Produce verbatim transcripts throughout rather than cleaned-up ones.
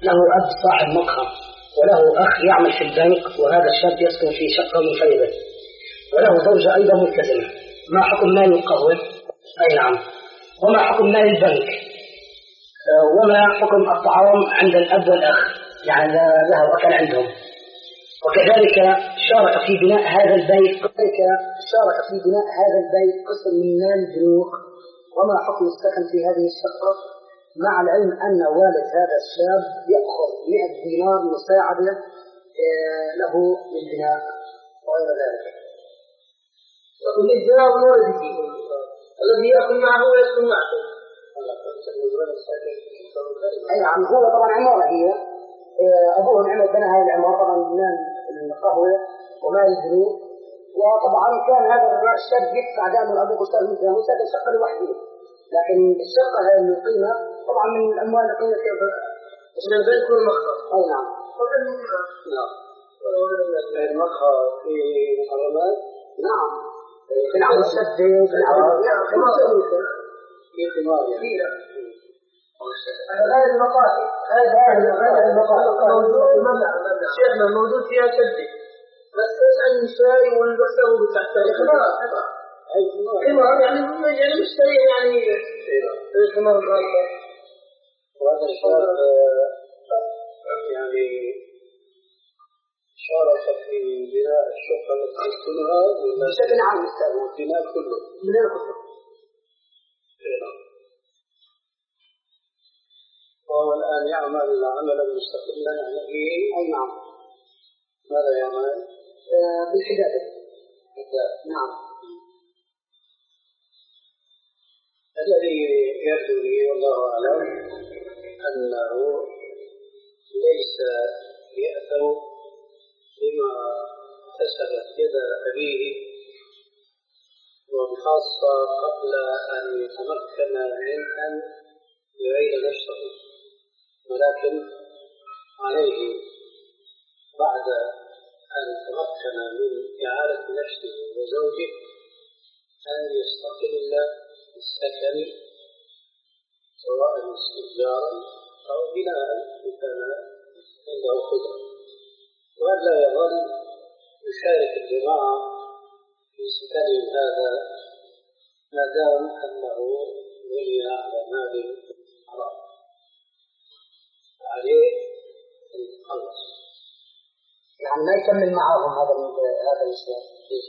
له أب صاحب مقهى وله أخ يعمل في البنك، وهذا الشاب يسكن في شقة منفردة وله زوجة أيضا ملتزمة، ما حكم مال القهوة؟ أي نعم. وما حكم مال البنك؟ وما حكم الطعام عند الأب والأخ، يعني ذهب أكل عندهم؟ وكذلك شارك في بناء هذا البيت كذلك شارك في بناء هذا البيت قسم من مال البنوك، وما حكم السكن في هذه الشقة، مع العلم أن والد هذا الشاب يأخذ مئة دينار مساعدة له للبناء وغير ذلك. والإجراء والدي الذي يأكل معه ويسكن معه. أي نعم. هو طبعا عمارة، هي أبوه عمل بنى هذه العمارة طبعا من القهوة ومال البنوك، وطبعا كان هذا الشاب يدفع دائما أبوه أستاذ مثله وساكن شقة لوحده، لكن الشقة هذه القيمة طبعا من الأموال القيمة من البنك والمقهى. أي نعم. نعم. المقهى في محرمات. نعم. في العمل الشدة في العمل في ثمار يعني. هذا المقاهي هذا هذا المقاهي شيخنا موجود فيها شدة، بس تسأل الشاي والبسه بتاعته خمار خمار يعني يعني مشتري يعني الخمار الأكبر. وهذا الشاب يعني شارك في بناء الشقة التي تسكنها بشكل عام البناء كله. البناء كله. وهو الآن يعمل عملا مستقلا يعني فيه. أي نعم. ماذا يعمل؟ آه بالحدادة. نعم. الذي يبدو لي والله أعلم أنه ليس يأثم بما كسبت يد أبيه، وبخاصة قبل أن يتمكن من أن يعيد نشره، ولكن عليه بعد أن تمكن من إعادة نشره وزوجه أن يستقل بالسكن سواء استئجارا أو بناء إن كان عنده قدرة، وأن لا يظل يشارك الجماعة في سكنهم هذا ما دام أنه بني على مال حرام، عليه أن يتخلص. يعني ما يكمل معهم هذا هذا الشيء.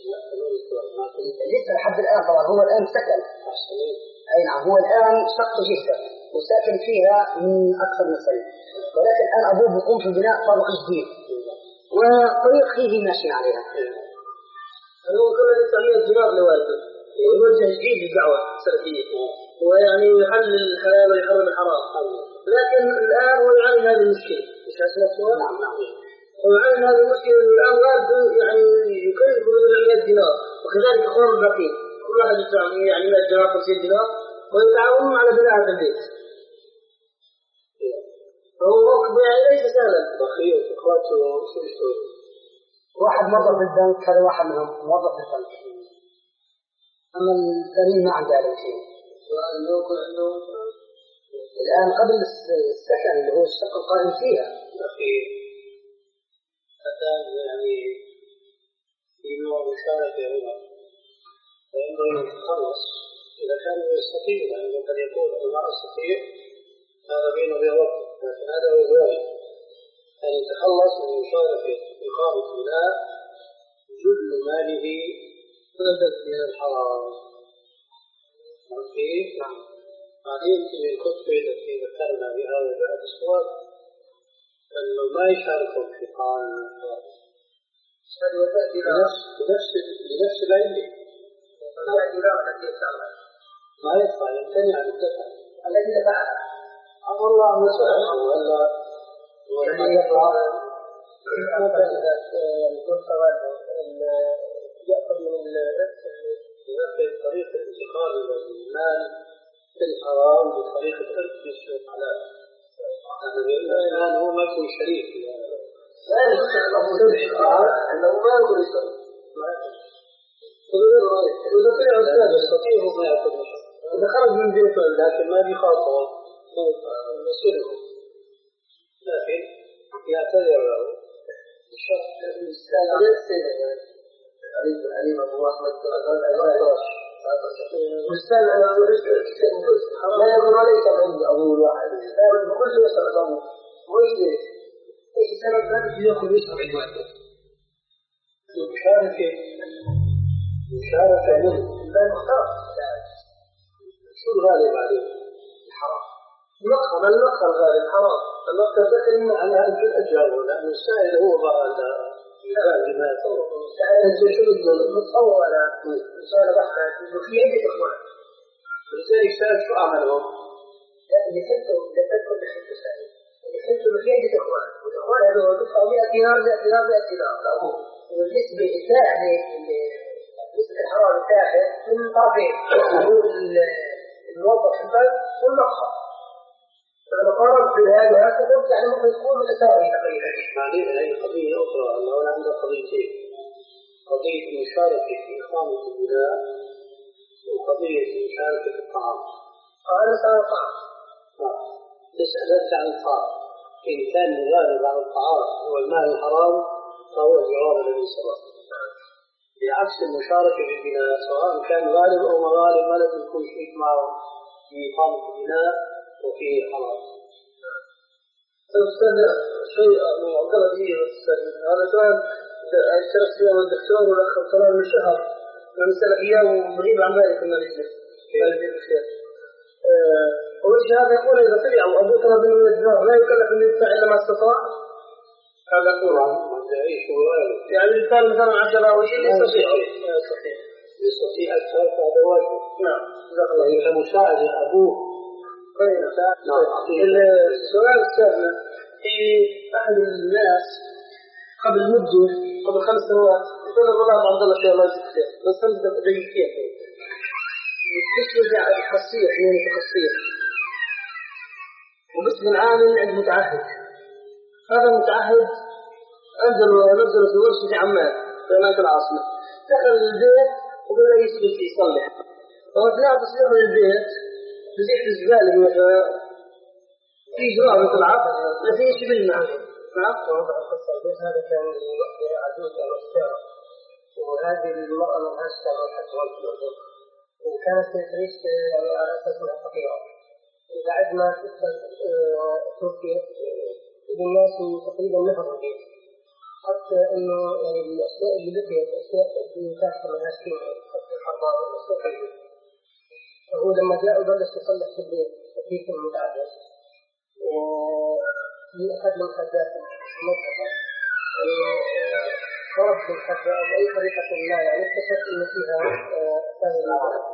لسه لحد الآن طبعا هو الآن سكن. أي نعم. هو الآن شقة جدا وساكن فيها من أكثر من سنة، ولكن الآن أبوه بيقوم في بناء طابق جديد وطريق فيه ماشي عليها. هو كل يسميه الجناب لوالده يوجه جديد للدعوة السلفية، ويعني يحلل الحلال ويحرم الحرام، لكن الآن هو يعاني هذه المشكلة. مش أسمع؟ نعم نعم. هو يعاني هذه المشكلة الآن، والده يعني يكلف بمئة دينار، وكذلك إخوان الباقين كل واحد يدفع يعني مئة دينار خمسين دينار ويتعاونون على بناء هذا البيت. فهو موقف يعني ليس سهلا. بخير إخواته شو يسوي؟ واحد موظف في البنك، هذا واحد منهم موظف في البنك، أما الثانيين ما عنده على شيء. الآن قبل السكن اللي هو الشقة القائم فيها. أخي الآن يعني في نوع مشاركة هنا، فإنه يتخلص إذا كان يستطيع، لأنه قد يقول أنا ما أستطيع، هذا بينه وبين وقت، لكن هذا هو الواجب أن يتخلص من مشاركة إقامة بناء جل ماله من الحرام. كيف؟ نعم. بعدين في الخطبة التي ذكرنا بها وجاءت الصور أنه ما يشاركهم في قانون بنفس بنفس العلم ما يدفع، يمتنع عن الدفع الذي دفعها. أمر الله مسؤول ولا ولا يدفع مثلا المستوى يأخذ من نفس طريقة انتقال المال في الحرام بطريقة التسويق الحلال. هذا الإنسان هو ما يكون شريك، لا يستطيع أنه ما يكون شريك. إذا في أستاذ يستطيع ما يكون شريك، إذا خرج من بيته لكن ما بيخاطر مسؤوله، لكن يعتذر له الشرط الإنسان عليه السنة عليم العليم الله والإنسان أنا لا يقول عليك عند أول واحد لا بقول له يسأل الله وإيش إيش سنة ذلك يأخذ يسأل الواحد مشاركة مشاركة منه لا مختار شو الغالب عليه؟ الحرام المقهى ما المقهى الغالب الحرام المقهى دخل على هذه الأجابة لأن السائل هو بقى الغالب ما يتصور متصور على سؤال بحث في عدة إخوان ولذلك سأل شو عملهم؟ اللي فكروا اللي فكروا بحثوا سائل اللي فكروا في عدة إخوان والإخوان هذول دفعوا مئة دينار مئة دينار مئة دينار والنسبة الثانية نسبة الحرام الثالث من طرفين الموظف في البنك والمقهى فلما قارنت في هذا هكذا يعني ممكن تكون متساوية تقريبا. معليش هي قضية أخرى أنه أنا عندي قضيتين قضية المشاركة في إقامة البناء وقضية المشاركة في الطعام. أنا سأل الطعام. تسألت عن الطعام إن كان الغالب على الطعام هو المال الحرام فهو الجواب الذي سبق. بعكس المشاركة في البناء سواء كان غالب أو مغالب ما لازم يكون شريك معه في إقامة البناء وفي حرام. أستاذ شيء معضلة هي هذا سؤال اشترك فيها الدكتور والأخ طلال من شهر من سنة إياه ومغيب عن ذلك من المجلس. أول شيء هذا يقول إذا طلع أبو طلب من الدماغ لا يكلف أن يدفع إلا ما استطاع. هذا يقول يعني الإنسان مثلا عشرة أو شيء يستطيع يستطيع يستطيع أكثر فهذا واجب. نعم. إذا مساعدة أبوه. السؤال الثاني في أحد الناس قبل مدة قبل خمس سنوات يقول الغلام عبد الله شيء الله يجزيه بس خمس دقيقتين يشبه الخاصية يعني الخاصية وباسم العامل عند متعهد هذا المتعهد أنزل ونزل في ورشة عمان في أمانة العاصمة دخل البيت وبدأ يسجد يصلح وأثناء تصليحه للبيت بزيح الزبالة مثلا في جوار مثل العصر لا في شيء بالمعنى نعم وضع القصة البيت هذا كان عجوز أو أشتار وهذه المرأة من أشتار حتى والد وكانت تعيش يعني على أساس أنها فقيرة وبعد ما تدخل تركيا الناس تقريبا نهر البيت حتى إنه يعني الأشياء اللي بقيت أشياء اللي تحصل منها شيء حتى الحضارة والأشياء فهو لما جاء بلش يصلح في البيت كيف المتعدد في أحد من الحدات المدفع ضرب بالحدة أو بأي طريقة ما يعني اكتشف إن فيها أسامي العالم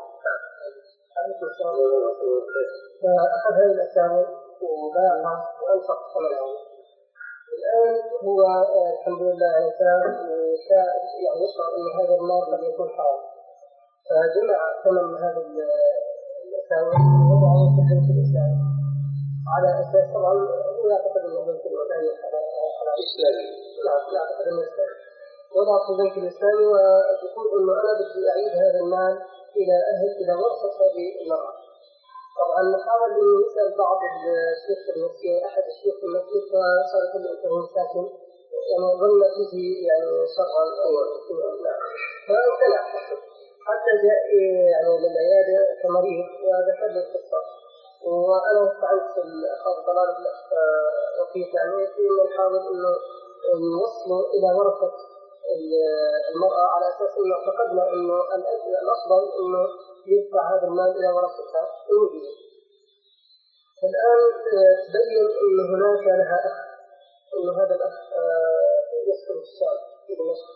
فأخذ هذه الأسامي وباعها وأنفق ثمنها الآن هو الحمد لله إنسان يعني يشعر أن هذا المال قد يكون حرام فجمع ثمن هذه الأسامي ووضعه في البنك الإسلامي على أساس طبعا لا أعتقد أن البنك الإسلامي إسلامي لا لا أعتقد أنه إسلامي وضع في البنك الإسلامي ويقول أنه أنا بدي أعيد هذا المال إلى أهل إلى ورثة هذه المرأة. طبعا حاول أن يسأل بعض الشيوخ المسجد أحد الشيوخ المسجد فصار كل أنه ساكن يعني ظن فيه يعني شرعا أو فامتنع حتى جاء يعني للعيادة كمريض وذكر له القصة وأنا استعنت في الأخ طلال وكيف يعني في نحاول إنه نوصله إلى ورثة المرأة على أساس إنه اعتقدنا إنه الأفضل إنه يدفع هذا المال إلى ورثتها المدينة. الآن تبين إن هناك لها أخ إنه هذا الأخ يسكن في الشام في دمشق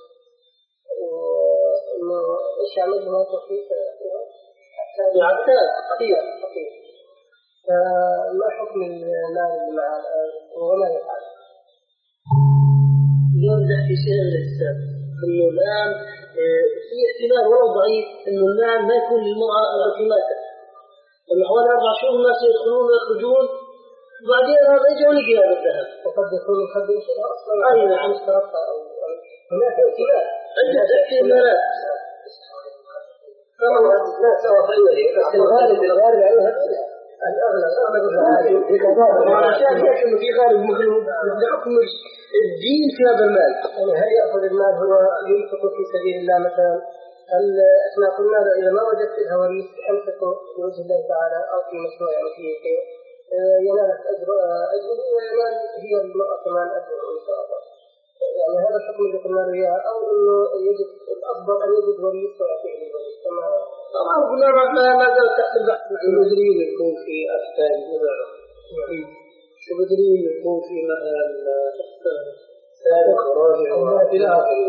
وإنه إيش يعمل هناك كيف عتاب خطير خطير فما حكم المال اللي معه الآن وما يفعل؟ يوضح في شيء الإسلام إنه الآن في احتمال ولو ضعيف إنه المال ما يكون للمرأة التي ماتت. لما حوالي أربع شهور الناس يدخلون ويخرجون وبعدين هذا يجي ونجي هذا الذهب. وقد يكون يخدم شيء أصلا. أي نعم اشترطها أو هناك احتمال. عندك احتمالات. طبعا لا سوى خيري بس الغالب الغالب عليها عشان هيك انه في غالب مخلوق بحكم الدين في هذا المال. هل يأخذ المال هو ينفق في سبيل الله مثلا؟ هل احنا قلنا اذا ما وجدت الهواريس انفق في وجه الله تعالى او في مشروع او في شيء ينالك اجر اجره وينال هي المرأة كمان اجره ان شاء الله. يعني هذا الحكم اللي قلنا له اياه او انه يجب الافضل ان يجد وريث ويعطيه الوريث كما طبعا قلنا ما زال تحت البحث. شو بدليل يكون في أحكام مبارك؟ شو بدليل يكون في مثلا سابق وراجع إلى آخره؟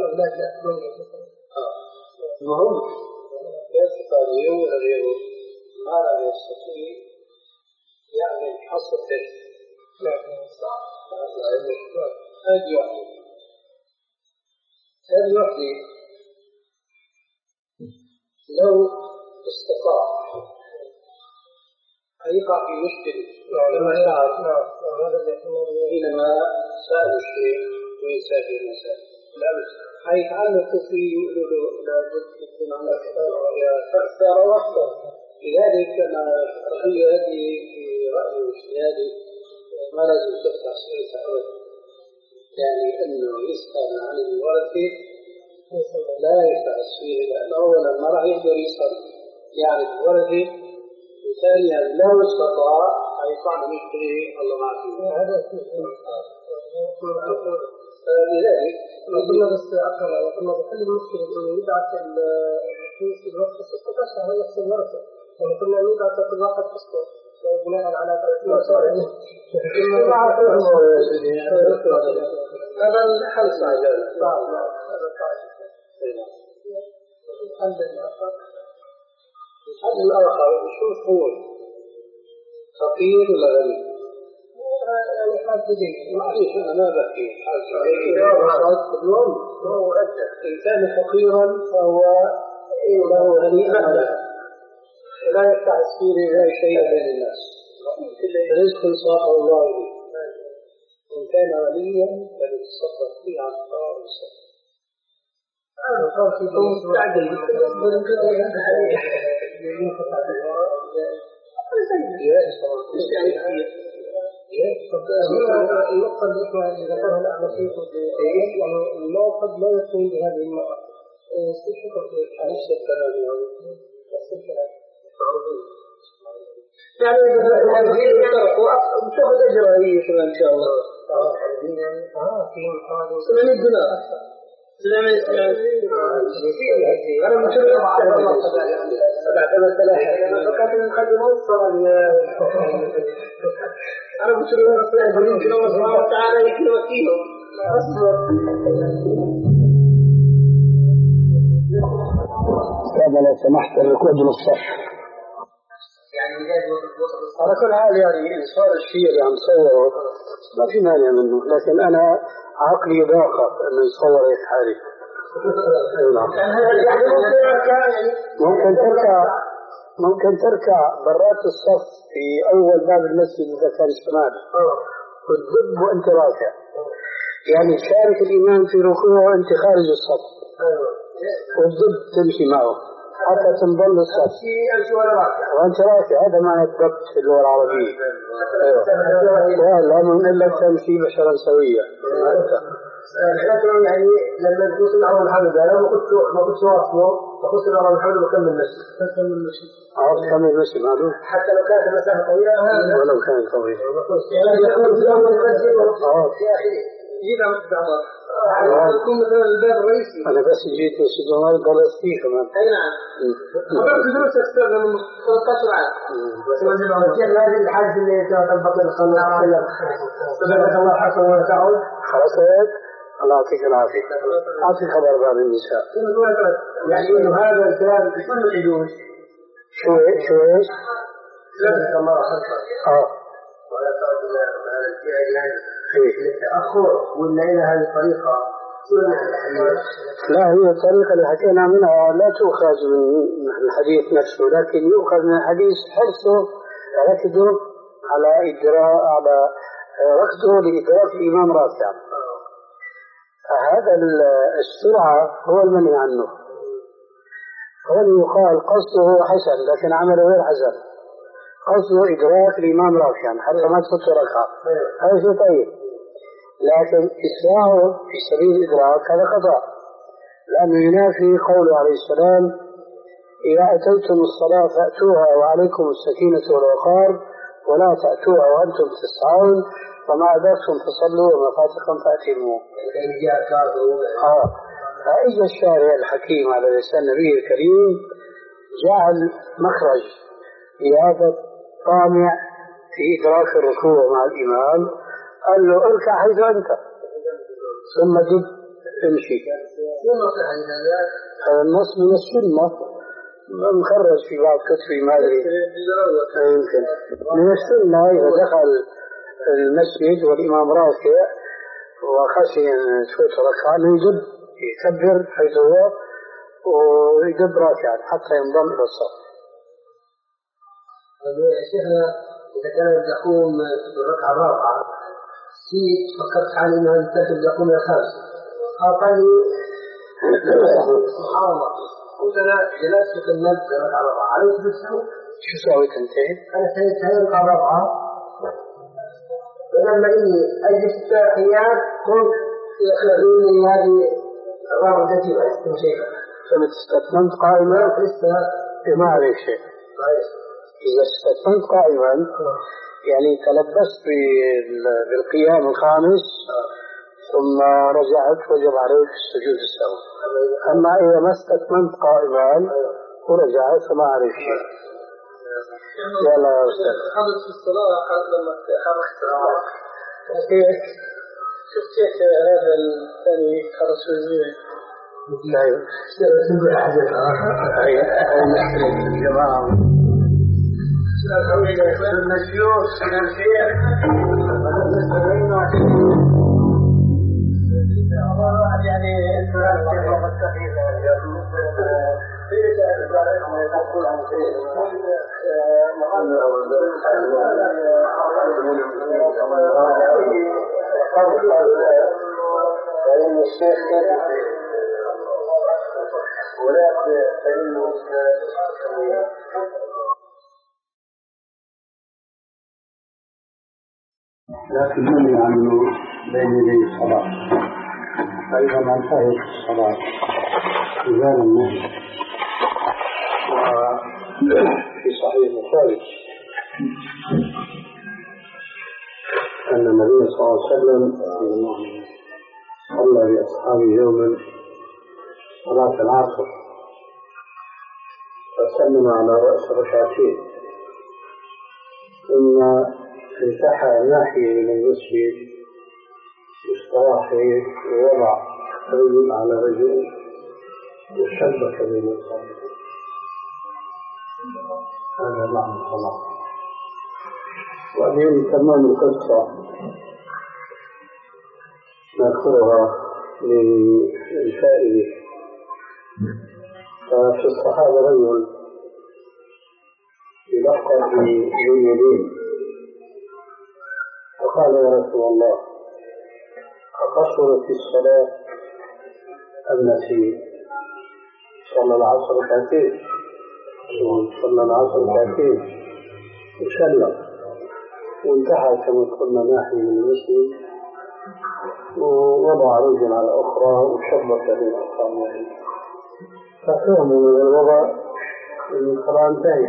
المهم الاعتقادية وغيره ما لا يستطيع يعني حصر ذلك. صح. هذا يعني هذا يعني لو استطاع أن يقع في مشكلة كما شعر حينما سأل الشيخ وين سأل المسائل الأمس حيتعلق فيه يقول له لابد يكون عندك أكثر وأكثر. لذلك أنا القضية هذه في رأيي واجتهادي ما لازم تفتح سياسة أبدا. يعني أنه يسأل عن الورثة لا يفتح السيرة لأنه أولا ما راح يقدر يصل يعني الورثة، وثانيا لو استطاع يطلع مشكلة الله معافيه. هذا لذلك قلنا بس أقرأ وقلنا بحل المشكلة إنه يبعث الفلوس الوقت ستة أشهر نفس الورثة. وقلنا أن يبعث كل واحد قسطه بناء على ثلاثين صار هذا الحل صعب. الحل الآخر شوف هو فقير ولا غني؟ يعني حاجة جديد معليش أنا ما بحكي حاجة اليوم هو أجل إن كان فقيرا فهو له هنيئا لا يفتح السير إلى شيء بين الناس رزق صاحب الله إليه. إن كان غنيا فليتصدق فيه عن قرار الصدق. أنا صار في مستعجل النقطة اللي احنا ذكرها الأعلى شيء يعني المال قد لا يكون بهذه المرأة. شكرا نفس الكلام نفس الكلام يعني وتأخذ أجرها هي كمان إن شاء الله. آه في مقابل سبعمية دينار سبعمية أنا مشروع سبعة ثلاثة آلاف فكانت نقدم وصل أنا مشروع رسول الله سبحانه وتعالى يكون وكيله أصبر. هذا لو سمحت الركود للصف على كل حال يعني صار الشيء اللي عم صوره ما في مانع منه، لكن أنا عقلي ضاقت إنه يصور هيك حالي. ممكن تركع ممكن تركع برات الصف في أول باب المسجد إذا كان شمال وتدب وأنت راكع، يعني تشارك الإمام في ركوعه وأنت خارج الصف وتدب تمشي معه حتى تنضل الصف وأنت راكع. هذا معنى الضبط في اللغة العربية. أيوة لا من إلا تمشي بشرا سويا. يعني لما تقول الله الحمد لله ما كنت ما كنت واصله فقلت الله الحمد وكمل المشي كمل المشي عرفت كمل المشي معلوم حتى لو كانت المسافة طويلة ولو كانت طويلة يعني يكون في أول المسجد يا أخي جيت عم تدعمر يكون مثلا الباب الرئيسي. أنا بس جيت مسجد عمر ضلت فيه كمان. أي نعم حضرت دروس أكثر من ثلاثة عشر عام بس ما جيت عمر كيف هذه الحاجة اللي تطبق الخلاق سبحانك الله حسن وتعود خلاص هيك الله يعطيك العافية. أعطي خبر بعد النساء يعني إنه هذا الكلام بكل الحدود شو إيش شو إيش سبحانك الله حسن آه ولا تعود إلى هذا الجهل يعني التأخر ولا إلى هذه الطريقة. لا هي الطريقة اللي حكينا منها لا تؤخذ من الحديث نفسه، لكن يؤخذ من الحديث حرصه ركضه على إدراك على ركضه لإدراك الإمام راكع. هذا السرعة هو المنهي عنه. هو يقال قصده حسن لكن عمله غير حسن. قصده إدراك الإمام راكعا حتى ما تفوت ركعة، هذا شيء طيب، لكن إسراعه في سبيل الإدراك هذا خطأ، لأنه ينافي قوله عليه السلام: إذا أتيتم الصلاة فأتوها وعليكم السكينة والوقار ولا تأتوها وأنتم تسعون فما أدركتم فصلوا وما فاتكم فأتموا. آه. فإجا الشارع الحكيم على لسان النبي الكريم جعل مخرج لهذا الطامع في إدراك الركوع مع الإمام، قال له اركع حيث أنت ثم دب امشي. هذا النص من السنة مخرج في بعض كتبي ما أدري يمكن من السنة. إذا دخل المسجد والإمام راكع وخشي أن تفوت ركعة يجب يكبر حيث هو ويجب راكعا حتى ينضم إلى الصف. شيخنا إذا كان يقوم بالركعة الرابعة في فكرت حالي أنه ينتهي يقوم الخامسة أعطاني سبحان الله قلت أنا جلست في المد بالركعة الرابعة عليك بالسهو شو سويت أنت؟ أنا سويت الركعة الرابعة ولما إني أجلس التحيات قلت يخلقوني هذه الرابعة التي أحسن شيئا فمتستثمنت قائما لسه ما عليك شيء. إذا استثمنت قائما يعني تلبست بالقيام الخامس ثم رجعت وجب عليك السجود السهو. أما إذا ما استثمنت قائما ورجعت فما عليك شيء. يلا يا أستاذ. حدث في الصلاة لما حركت شفت كيف هذا الثاني خرج في الزمن. أيوة. أيوة. الجماعة. الشيوخ من الشيخ يعني لكن من عنه بين يدي الصلاة، فإذا ما انتهت الصلاة إزال النهي. وفي صحيح البخاري أن النبي صلى الله عليه وسلم صلى بأصحابه يوما صلاة العصر فسلم على رأس ركعتين ثم انتحى ناحية من المسجد واستراحه ووضع رجل على رجل وشبك بين الصلاة. هذا معنى الصلاة. وبعدين تمام القصة نذكرها للفائدة. ففي الصحابة رجل يلقب بذو اليدين فقال يا رسول الله أقصرت الصلاة أم نسيت؟ صلى العصر ركعتين صلى العصر ركعتين وسلم وانتهى كما قلنا ناحية من المسجد ووضع رجل على أخرى وشبك بين أصابعه ففهموا من الوضع أن الصلاة انتهت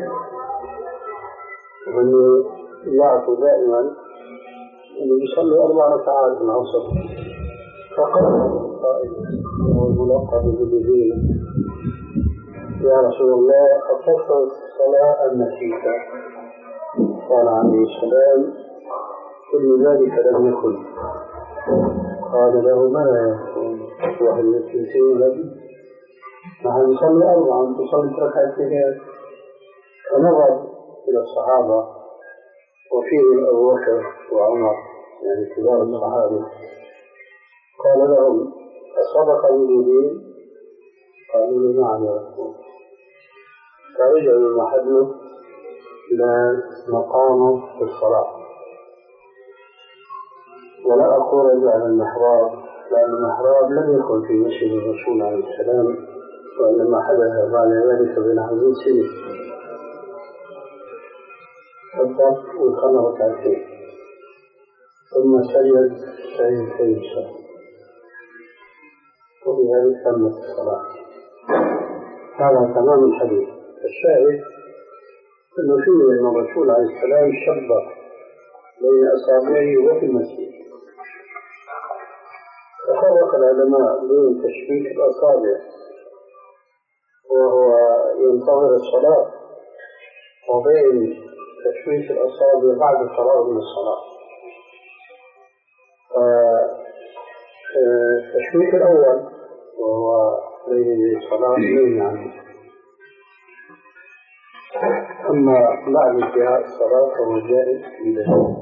وأنه يعطوا دائما أنه يصلي أربع ركعات من العصر. فقال القائل وهو الملقب بالذين يا رسول الله أقصرت الصلاة أم نسيت؟ قال عليه السلام كل ذلك لم يكن. قال له ما لا يكون وهل يكون لك؟ نحن نصلي أربعا تصلي ركعتين. فنظر إلى الصحابة وفيهم أبو بكر وعمر يعني كبار الصحابة قال لهم أصدق اليدين؟ قالوا له نعم يا رسول. فرجعوا محله إلى مقامه في الصلاة. ولا أقول رجع المحراب لأن المحراب لم يكن في مسجد الرسول عليه السلام وإنما حدث بعد ذلك بنحو سنة. كبر وصلى ركعتين ثم سجد سجدتين السهو وبهذا تمت الصلاة. هذا تمام الحديث. الشاهد أنه فيه أن الرسول عليه السلام شبه بين أصابعه وفي المسجد. تفرق العلماء بين تشبيك الأصابع وهو ينتظر الصلاة وبين تشبيك الأصابع بعد الفراغ من الصلاة. التشبيك الأول وهو بين الصلاة بين يعني أما بعد انتهاء الصلاة فهو جائز بذلك.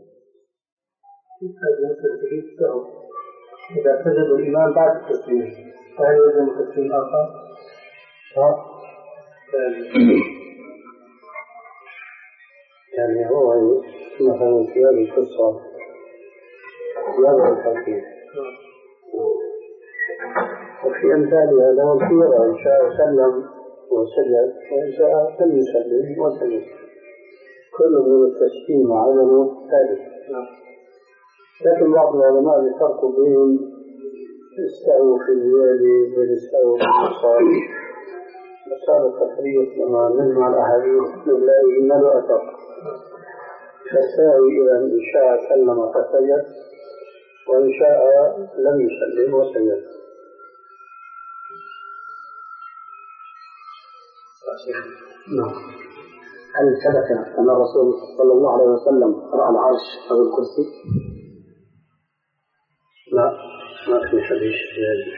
إذا سجد الإمام بعد التسليم فهل يلزم تسليم آخر؟ يعني هو مثلا في هذه القصة يضع التوحيد وفي أمثالها له الخيرة إن شاء سلم وسجد وإن شاء لم يسلم وسجد كل من التسليم وعدمه ثالث. لكن بعض العلماء يفرقوا بين السهو في اليد وبين السهو في الصلاة. مسألة التفريق لما نجمع الأحاديث نلاقي إن له أثر. فالساوي إذا إن شاء سلم فسجد وإن شاء لم يسلم وسجد. نعم. هل ثبت أن الرسول صلى الله عليه وسلم رأى العرش أو الكرسي؟ لا، ما في حديث في هذا.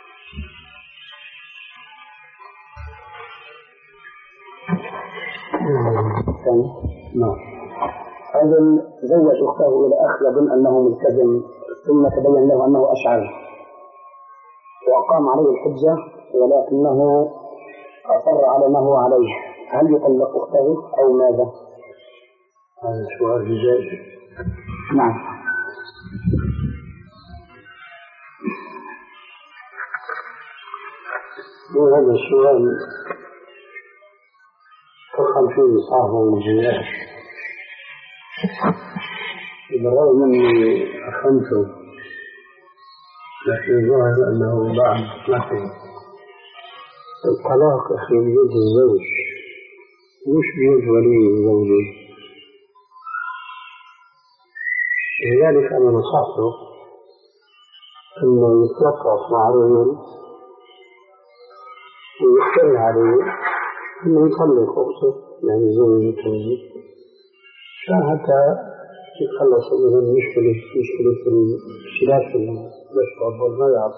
نعم. رجل زوج أخته إلى أخ يظن أنه ملتزم ثم تبين له أنه أشعري وأقام عليه الحجة ولكنه أصر على ما هو عليه، هل يطلق أخته أو ماذا؟ هذا سؤال جيد. نعم. هذا السؤال فخم فيه صاحبه الجياد بالرغم أني أفهمته لكن الظاهر أنه بعد ما فيه الطلاق أخي بيد الزوج مش بيد ولي زوجه. لذلك أنا نصحته أنه يتوقف مع رجل ويحتل عليه أنه يطلق أخته يعني زوجته حتى يتخلص من المشكلة مشكلة الخلاف المشرب والملعب.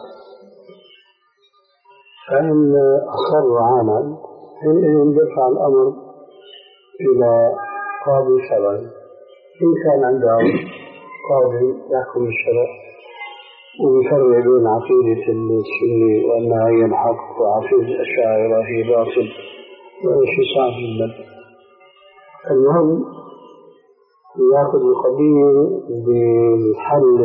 فإن أصر عاما حينئذ يدفع الأمر إلى قاضي شرعي إن كان عنده قاضي يحكم الشرع ويفرق بين عقيدة السني وأنها هي الحق وعقيدة الأشاعرة هي باطل وشيء صعب جدا. المهم يأخذ القضية بالحل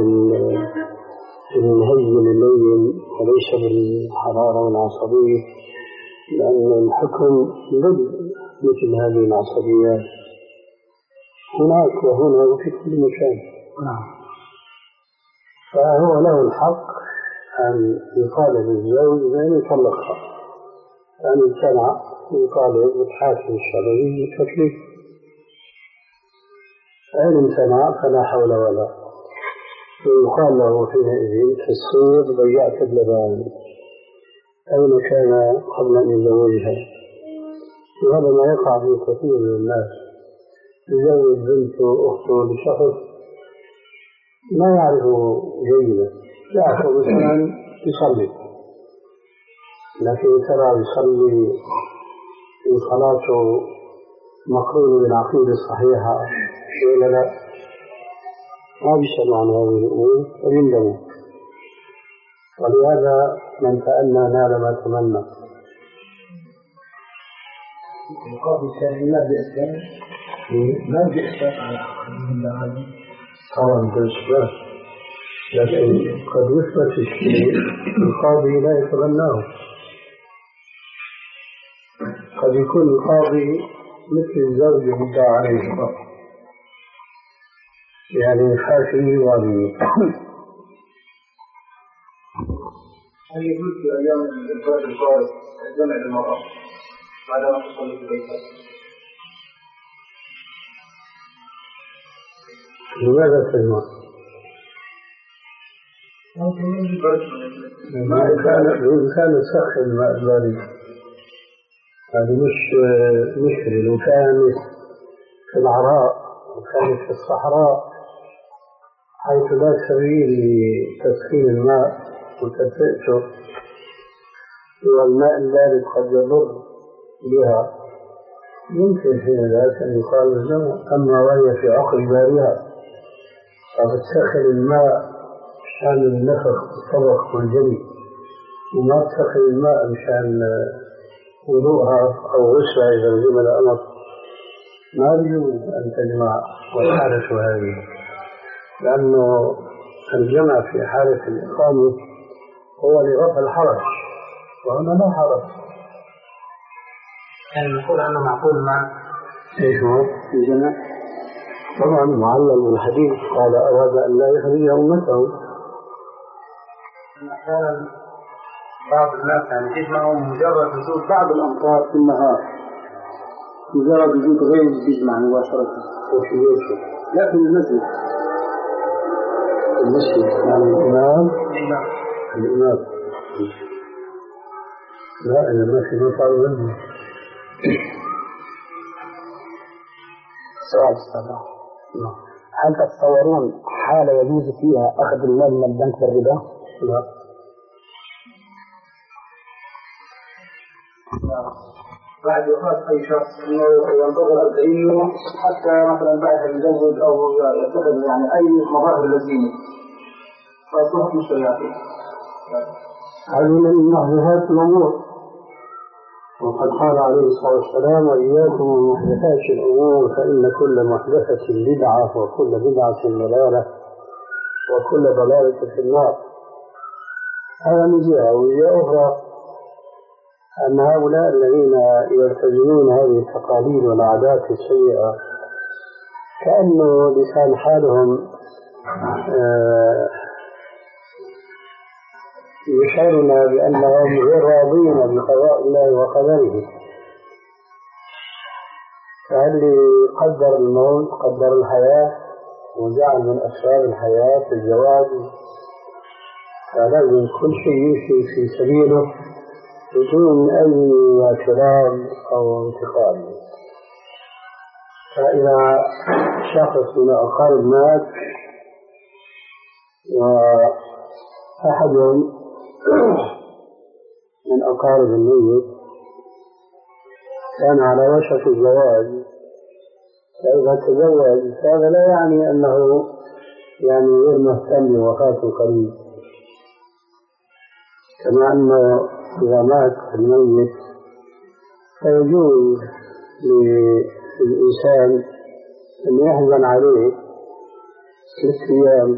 الهين اللين وليس بالحرارة والعصبية، لأن الحكم ضد مثل هذه العصبيات هناك وهنا وفي كل مكان. فهو له الحق أن يطالب الزوج بأن يطلقها، فأن امتنع يطالب بالحاكم الشرعي بالتكليف، فإن امتنع فلا حول ولا ويقال له حينئذ في الصيد ضيعت اللبان أين كان قبل أن يزوجها. وهذا ما يقع في كثير من الناس، يزوج بنته أخته لشخص ما يعرفه جيدا، يعرفه مثلا يصلي لكن ترى يصلي وصلاته مقرونة بالعقيدة الصحيحة شيء لا ما بيسأل عن هذه الأمور فيندموا. ولهذا من تأنى نال ما تمنى. القاضي الثاني ما بإسلام ما بإسلام على حقه طبعا بإسلام، لكن قد يثبت الشيء القاضي لا يتبناه. قد يكون القاضي مثل الزوج يدعى عليه يعني خاشي والي. هل يجوز في أيام الإنفاق الفارغ الجمع للمرأة بعد ما تصلي في بيتها؟ لماذا تجمع؟ ممكن يجي برد إذا كان سخن الماء البارد هذا مش مشكلة. لو كانت في العراء وكانت في الصحراء حيث لا سبيل لتسخين الماء وتدفئته والماء البارد قد يضر بها يمكن حين ذلك أن يقال الجمع. أما وهي في عقر بارها فتسخن الماء مشان النفخ والطبخ والجري وما تسخن الماء مشان وضوءها أو غسلها إذا لزم الأمر ما يجوز أن تجمع والحالة هذه، لأنه الجمع في حالة الإقامة هو لرفع الحرج وهنا لا حرج. يعني نقول أنه معقول مع إيش هو الجمع؟ طبعا معلل بالحديث قال أراد أن لا يخرج أمته. أحيانا بعض الناس يعني يجمعهم مجرد وجود بعض الأمطار في النهار، مجرد وجود غير يجمع مباشرة وفي يوسف لا في المسجد. المسجد يعني الإمام الإمام لا إذا ما في مطار منه. سؤال الصلاة، هل تتصورون حالة يجوز فيها أخذ المال من البنك بالربا؟ لا. بعد وفاة أي شخص إنه ينتظر أربعين يوم حتى مثلا بعد يتزوج أو يتخذ يعني أي مظاهر للزينة فيصبح مشترياته. هذه من محدثات الأمور، وقد قال عليه الصلاة والسلام وإياكم ومحدثات الأمور فإن كل محدثة بدعة وكل بدعة ضلالة وكل ضلالة في النار. هذا من جهة، وجهة أخرى أن هؤلاء الذين يلتزمون هذه التقاليد والعادات السيئة كأنه لسان حالهم آه يشعرنا بأنهم غير راضين بقضاء الله وقدره. فاللي قدر الموت قدر الحياة وجعل من أسباب الحياة الزواج، فلازم كل شيء يمشي في سبيله بدون أي اعتراض أو انتقاد. فإذا شخص من أقارب مات وأحد من أقارب الميت كان على وشك الزواج، فإذا تزوج هذا لا يعني أنه يعني غير مهتم بوفاة قريب، كما أنه إذا مات الميت فيجوز للإنسان أن يحزن عليه ست أيام،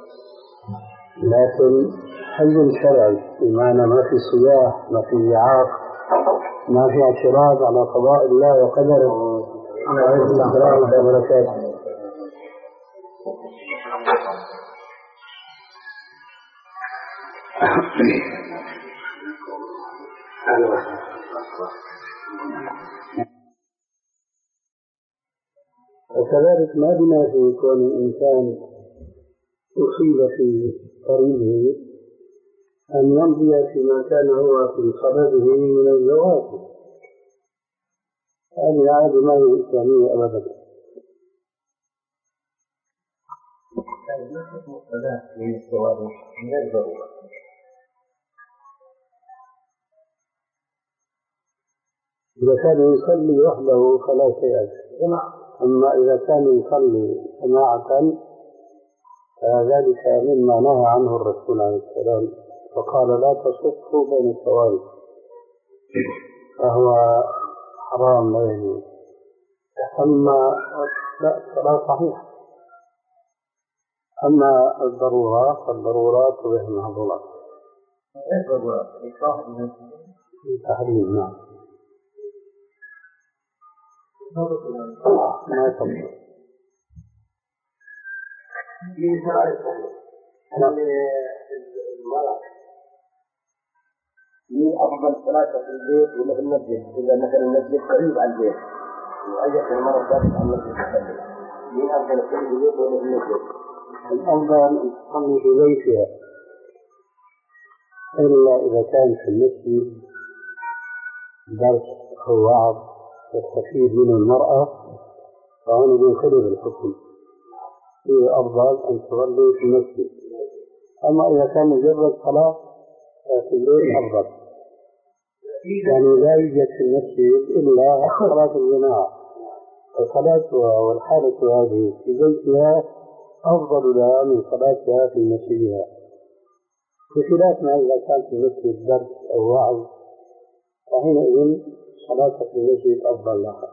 لكن حزن شرعي بمعنى ما في صياح، ما في زعاق، ما في اعتراض على قضاء الله وقدره. عليه السلام وبركاته. وكذلك ما بنافي كون الإنسان أصيب في طريقه أن يمضي فيما كان هو في صدده من الزواج. هذه عادة ما هي إسلامية أبدا. يعني ما حكم الصلاة للزواج من غير ضرورة؟ إذا كان يصلي وحده فلا شيء، أما إذا كان يصلي جماعة فذلك مما نهى عنه الرسول عليه السلام، فقال لا تصفوا بين الصوارف، فهو حرام لا يجوز. أما لا الصلاة صحيحة، أما الضرورات فالضرورات تبيح المحظورات. ايش ضرورات؟ إكراه تحريم. نعم. ما يطبق. مين أفضل صلاة في البيت ولا في المسجد؟ إذا مثلا المسجد قريب على البيت وأجت المرة ثابت على المسجد تصلي، مين أفضل تصلي في البيت ولا في المسجد؟ الأفضل أن تصلي في بيتها، إلا إذا كان في المسجد درس أو وعظ تستفيد منه المرأة فهنا بينقلب الحكم، هي أفضل أن تصلي في المسجد. أما إذا كان مجرد صلاة ففي البيت أفضل، يعني لا يوجد في المسجد إلا صلاة الجماعة، الصلاة والحالة هذه في بيتها أفضل لها من صلاتها في مسجدها، بخلاف ما إذا كان في المسجد درس أو وعظ فحينئذ صلاتها في المسجد أفضل لها.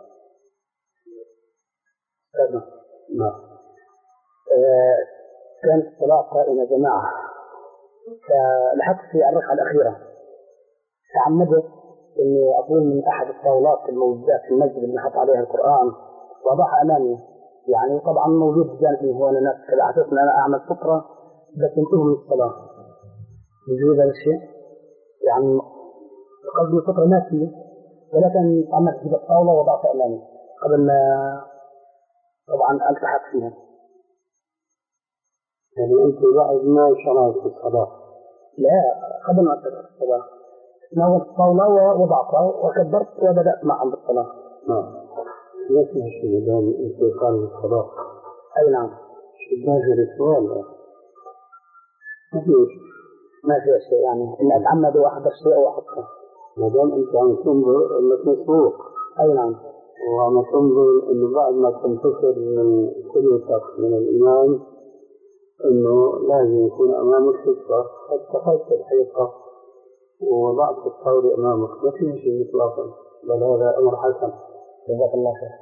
نعم. آه كانت الصلاة قائمة جماعة، فلحقت في الركعة الأخيرة تعمدت إني أقوم من أحد الطاولات الموجودة في المسجد اللي حط عليها القرآن وضعها أمامي، يعني طبعا موجود بجانب من هون ناس كذا، على أساس إن أنا أعمل فكرة بس انتهوا من الصلاة. يجوز هذا الشيء؟ يعني قصدي فكرة ما فيه، ولكن عملت في الطاولة وضعتها أمامي قبل ما طبعا ألتحق فيها. يعني أنت بعد ما شرعت في الصلاة؟ لا، قبل ما ألتحق في الصلاة ناولت الطاولة ووضعتها وكبرت وبدأت معا بالصلاة. نعم. ما في شيء دام أنت قال الصلاة. أي نعم. شبه السؤال ما في ما في شيء، يعني إن أتعمد وأحضر شيء أو أحطه. ما دام أنت عم تنظر إنك مسبوق. أي نعم. وعم تنظر إنه بعد ما تنتصر من كلمتك من الإمام إنه لازم يكون أمامك سترة، اتخذت الحقيقة ووضعت الطاولة أمامك، ما في شيء إطلاقا، بل هذا أمر حسن. جزاك الله خير.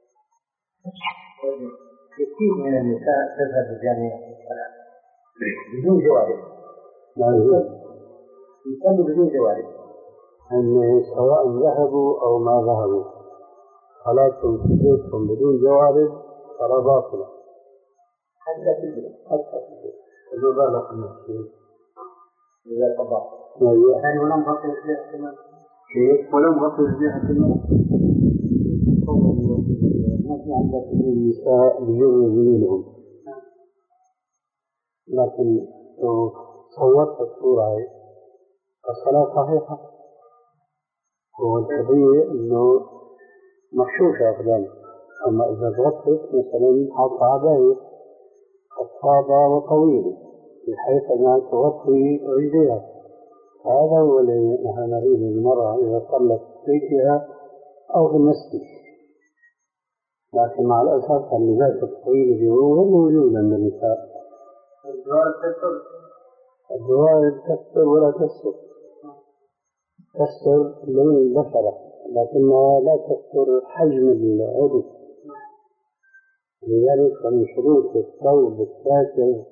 كثير من النساء تذهب الجامعة بدون جوارب. لا يجوز. يصلوا بدون جوارب. أن سواء ذهبوا أو ما ذهبوا صلاتهم في بيتهم بدون جوارب صلاة باطلة. حتى في البيت. حتى في البيت. إذا بالغ المسلم. إذا تضاف. يعني ولم غطي الجهة كمان. كيف؟ ولم غطي الجهة كمان. مثل عندك النساء بجر يمينهم، لكن لو صورت الصورة هي الصلاة صحيحة، والقضية إنه مكشوفة أقدام. أما إذا تغطت مثلا حاطة عباية خطابة وطويلة بحيث أنها تغطي رجليها، هذا هو الذي نحن نريد المرأة إذا صلت في بيتها أو في المسجد. لكن مع الأسف اللباس الطويل غير موجود عند النساء. الجوارب تكسر. الجوارب تكسر ولا تكسر، تكسر لون البشرة لكنها لا تكسر حجم العضو. لذلك فمن شروط الثوب الساتر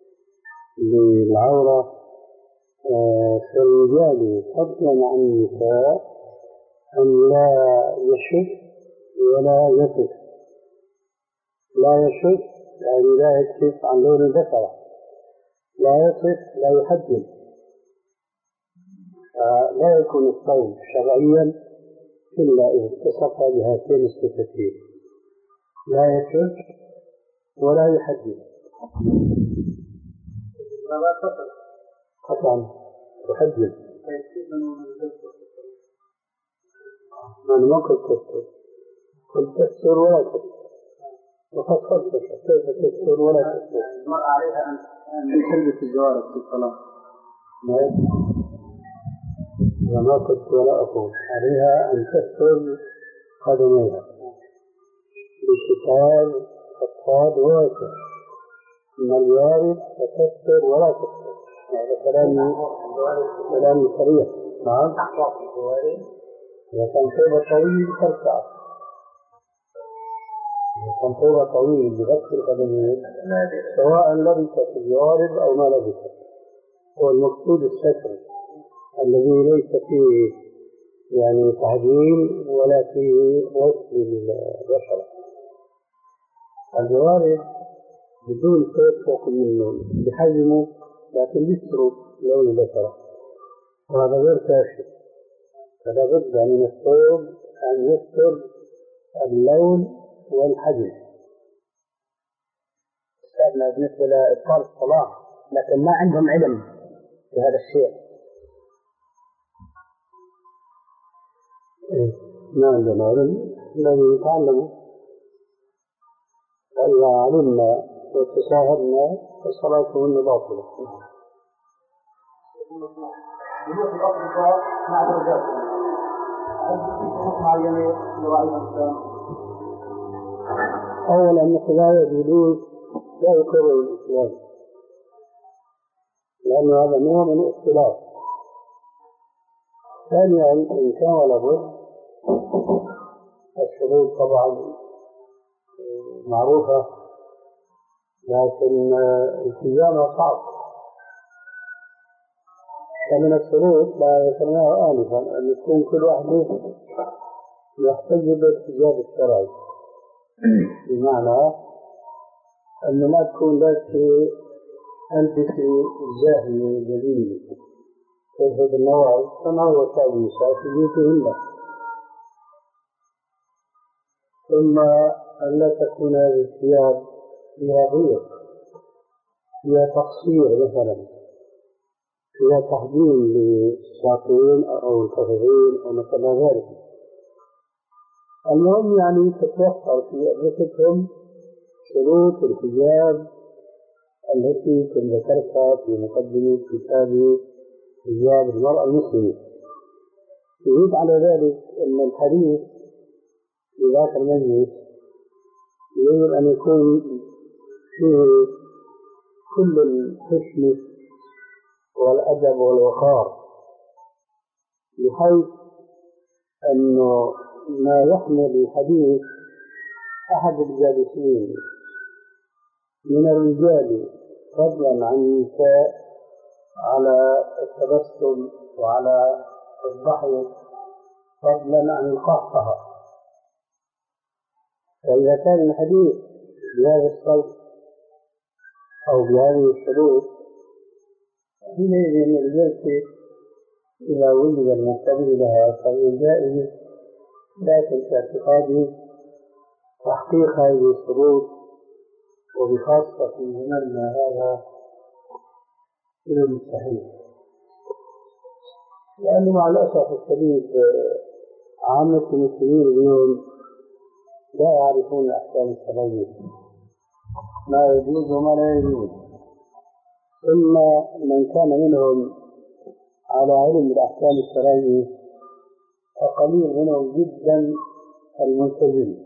للعورة في الرجال فضلا عن النساء أن لا يشف ولا يصف. لا يشف يعني لا يكشف عن لون البشرة، لا يصف لا يحجم، فلا يكون الثوب شرعيا إلا إذا اتصف بهاتين الصفتين، لا يشف ولا يحجم. قطعا يحجم. من ما قلت تكسر، قلت تكسر ولا تكسر، وقد قلت كيف تكسر ولا تكسر. المرأة عليها أن تلبس الجوارب في الصلاة. وما قلت ولا أقول عليها أن تكسر قدميها بشتاب خطاب واسع، أما الجوارب فتكسر ولا تكسر. هذا كلام كلام صريح. نعم. إذا كان ثوب طويل ترفع، إذا كان ثوب طويل بغسل القدمين سواء لبست الجوارب أو ما لبست، هو المقصود الستر الذي ليس فيه يعني تعديل ولا فيه وصف للبشر. الجوارح بدون صوت تأكل منه بحجمه لكن بيستروا لون البشرة، وهذا غير كافي. فلا بد من الصوت أن يستر اللون والحجم. أستاذنا بالنسبة لإبطال الصلاة لكن ما عندهم علم بهذا الشيء. ما عندنا علم، الذي يتعلمه فإذا علمنا وتشاهدنا فصلاتهن باطلة. بنوك الأطباء مع درجاتهم، هل في شروط معينة لرعاية الإسلام؟ أولا مثل لا يجوز لا يكرر الإسلام، لأن هذا نوع من الاختلاف. ثانيا إن كان لابد الشروط طبعا معروفة، لكن التزامها صعب. فمن الشروط ما ذكرناه آنفا أن يكون كل واحد يحتج بالاتجاه الشرعي، بمعنى أن ما تكون ذات ألبسة جاهلية جديدة كيف النوع كما هو شأن النساء في بيوتهن. ثم ألا تكون هذه الثياب فيها ضيق، فيها تقصير مثلا، فيها تحجيم للساقين أو الكفين أو مثل ذلك. المهم يعني تتوفر في أدرستهم شروط الحجاب التي كنت ذكرتها في مقدمة كتاب حجاب المرأة المسلمة. يزيد على ذلك أن الحديث في ذاك المجلس يجب أن يكون فيه كل الحشمة والأدب والوقار، بحيث أنه ما يحمل الحديث أحد الجالسين من الرجال فضلا عن النساء على التبسم وعلى الضحك فضلا عن القهقه. فإذا كان الحديث بهذا الصوت أو بهذه الشروط حينئذ الجلسة إذا وجد المقتضي لها فهي جائزة، لكن في اعتقادي تحقيق هذه الشروط وبخاصة في زماننا هذا من المستحيل، لأنه مع الأسف الشديد عامة المسلمين اليوم لا يعرفون الأحكام الشرعية، ما يجوز وما لا يجوز. إما من كان منهم على علم الأحكام الشرعية فقليل منهم جدا الملتزم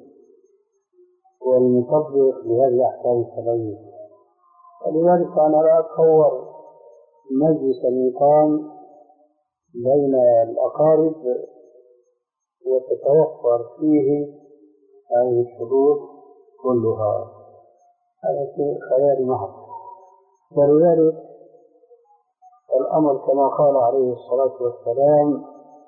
والمطبق لهذه الأحكام الشرعية. ولذلك أنا لا أتصور مجلس المقام بين الأقارب وتتوفر فيه هذه الشروط كلها، هذا شيء خيالي محض. ولذلك الأمر كما قال عليه الصلاة والسلام: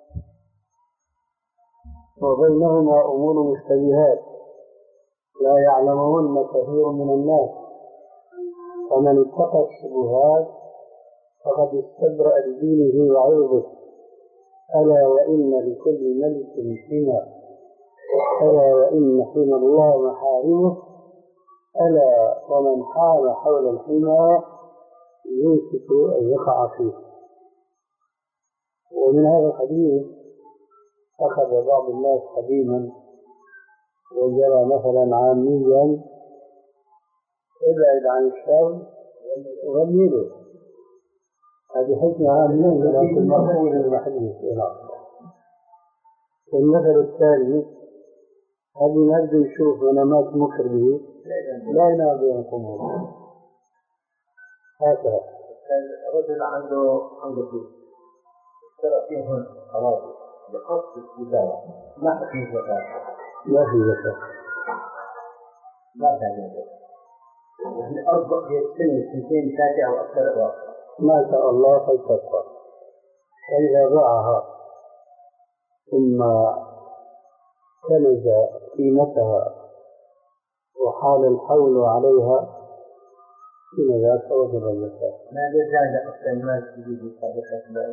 وبينهما أمور مشتبهات لا يعلمهن كثير من الناس، فمن اتقى الشبهات فقد استبرأ لدينه وعرضه. ألا وإن لكل ملك حمى، ألا وإن حمى الله محارمه، ألا ومن حام حول الحمى يوشك أن يقع فيه. ومن هذا الحديث أخذ بعض الناس قديما وجرى مثلا عاميا: ابعد عن الشر وغنيله. هذه حكمة عامية لكن مقبولة المحدث. المثل الثاني: هذه نبدأ يشوف منامات مكر به لا ينادي ينقمه. هكذا رجل عنده عنده فلوس اشترى فيهن أراضي بقصد التجارة، ما في زكاة. ما في زكاة. ما في زكاة. يعني أربع سنة سنتين ثلاثة أو أكثر أو ما شاء الله فلتبقى. فإذا باعها ثم كنز قيمتها وحال الحول عليها حين ذاك وجب الزكاة. ما يرجع لقصد المال في سابقة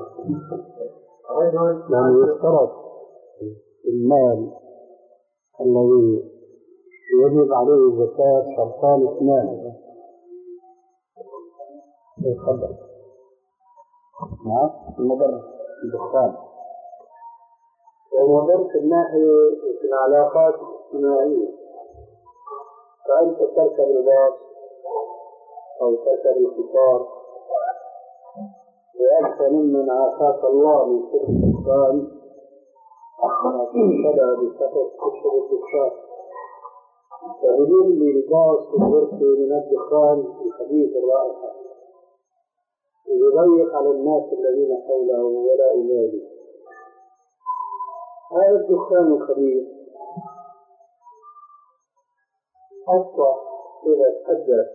نعم. يعني يفترض المال الذي يجب عليه الزكاة شرطان اثنان. يتفضل. نعم. المضر الدخان ومضر في الناحية في العلاقات الاجتماعية، فأنت تركب الباص أو تركب القطار وأكثر ممن عافاك الله من شرب الدخان تبتلى بسبب تشرب الدخان، فهدوء للباص في الغرفة من الدخان الخبيث الرائحة يضيق على الناس الذين حوله ولا أبالي. هذا الدخان الخبيث أصبح إذا تحدث